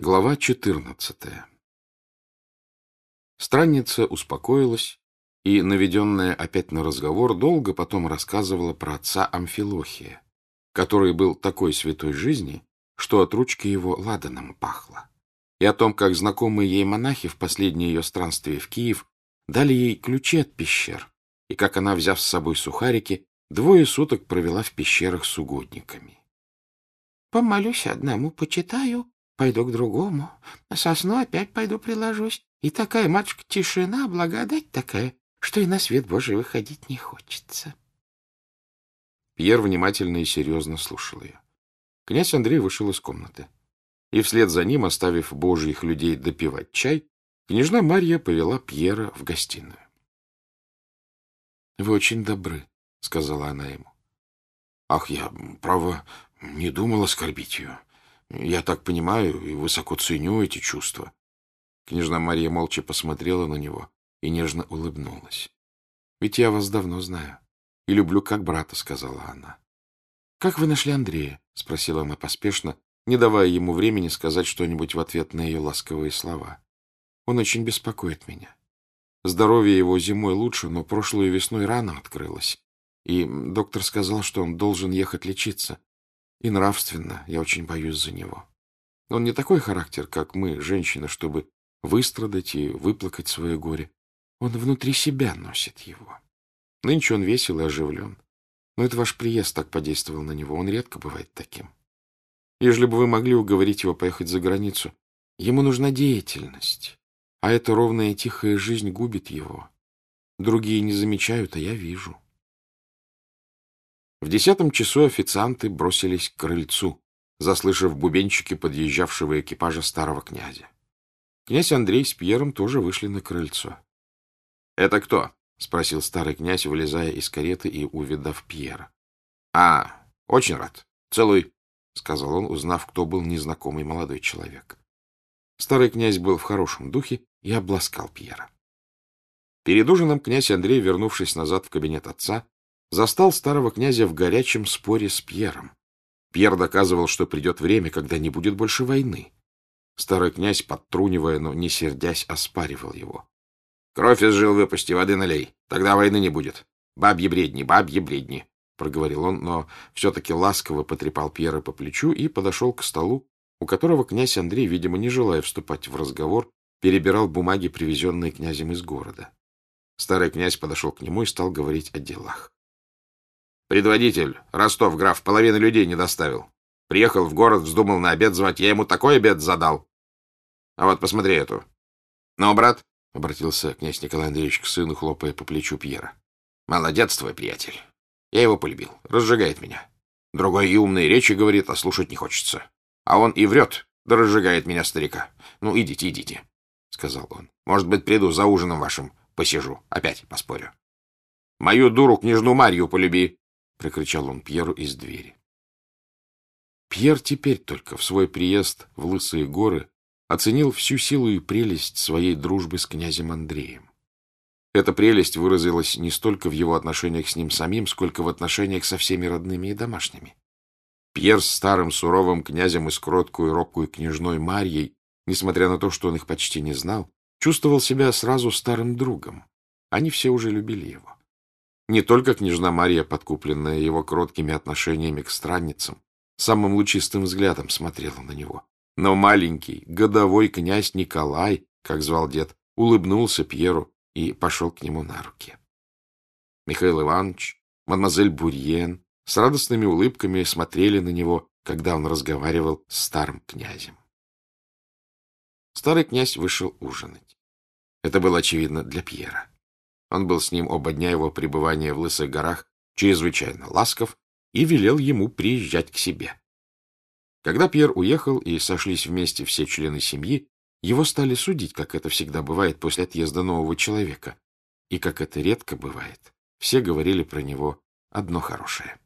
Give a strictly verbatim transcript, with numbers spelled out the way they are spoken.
Глава четырнадцатая. Странница успокоилась и, наведенная опять на разговор, долго потом рассказывала про отца Амфилохия, который был такой святой жизни, что от ручки его ладаном пахло, и о том, как знакомые ей монахи в последнее ее странствие в Киев дали ей ключи от пещер, и как она, взяв с собой сухарики, двое суток провела в пещерах с угодниками. «Помолюсь одному, почитаю, пойду к другому, а со сну опять пойду приложусь. И такая, матушка, тишина, благодать такая, что и на свет Божий выходить не хочется». Пьер внимательно и серьезно слушал ее. Князь Андрей вышел из комнаты. И вслед за ним, оставив божьих людей допивать чай, княжна Марья повела Пьера в гостиную. — Вы очень добры, — сказала она ему. — Ах, я, право, не думал оскорбить ее. Я так понимаю и высоко ценю эти чувства. Княжна Марья молча посмотрела на него и нежно улыбнулась. — Ведь я вас давно знаю и люблю как брата, — сказала она. — Как вы нашли Андрея? — спросила она поспешно, не давая ему времени сказать что-нибудь в ответ на ее ласковые слова. — Он очень беспокоит меня. Здоровье его зимой лучше, но прошлой весной рана открылась, и доктор сказал, что он должен ехать лечиться. И нравственно я очень боюсь за него. Он не такой характер, как мы, женщины, чтобы выстрадать и выплакать свое горе. Он внутри себя носит его. Нынче он весел и оживлен. Но это ваш приезд так подействовал на него. Он редко бывает таким. Ежели бы вы могли уговорить его поехать за границу, ему нужна деятельность, а эта ровная и тихая жизнь губит его. Другие не замечают, а я вижу. В десятом часу официанты бросились к крыльцу, заслышав бубенчики подъезжавшего экипажа старого князя. Князь Андрей с Пьером тоже вышли на крыльцо. — Это кто? — спросил старый князь, вылезая из кареты и увидав Пьера. — А, очень рад. Целуй, — сказал он, узнав, кто был незнакомый молодой человек. Старый князь был в хорошем духе и обласкал Пьера. Перед ужином князь Андрей, вернувшись назад в кабинет отца, застал старого князя в горячем споре с Пьером. Пьер доказывал, что придет время, когда не будет больше войны. Старый князь, подтрунивая, но не сердясь, оспаривал его. — Кровь из жил выпусти, воды налей, тогда войны не будет. Бабьи бредни, бабьи бредни, — проговорил он, но все-таки ласково потрепал Пьера по плечу и подошел к столу, у которого князь Андрей, видимо, не желая вступать в разговор, перебирал бумаги, привезенные князем из города. Старый князь подошел к нему и стал говорить о делах. Предводитель, Ростов, граф, половины людей не доставил. Приехал в город, вздумал на обед звать. Я ему такой обед задал. А вот посмотри эту. Ну, брат, — обратился князь Николай Андреевич к сыну, хлопая по плечу Пьера. Молодец твой приятель. Я его полюбил. Разжигает меня. Другой и умные речи говорит, а слушать не хочется. А он и врет, да разжигает меня, старика. Ну, идите, идите, — сказал он. Может быть, приду за ужином вашим, посижу. Опять поспорю. Мою дуру княжну Марью полюби, — прокричал он Пьеру из двери. Пьер теперь только в свой приезд в Лысые горы оценил всю силу и прелесть своей дружбы с князем Андреем. Эта прелесть выразилась не столько в его отношениях с ним самим, сколько в отношениях со всеми родными и домашними. Пьер с старым суровым князем и с кроткую и робкую княжной Марьей, несмотря на то, что он их почти не знал, чувствовал себя сразу старым другом. Они все уже любили его. Не только княжна Марья, подкупленная его кроткими отношениями к странницам, самым лучистым взглядом смотрела на него, но маленький, годовой князь Николай, как звал дед, улыбнулся Пьеру и пошел к нему на руки. Михаил Иванович, мадемуазель Бурьен с радостными улыбками смотрели на него, когда он разговаривал с старым князем. Старый князь вышел ужинать. Это было очевидно для Пьера. Он был с ним оба дня его пребывания в Лысых горах чрезвычайно ласков и велел ему приезжать к себе. Когда Пьер уехал и сошлись вместе все члены семьи, его стали судить, как это всегда бывает после отъезда нового человека. И как это редко бывает, все говорили про него одно хорошее.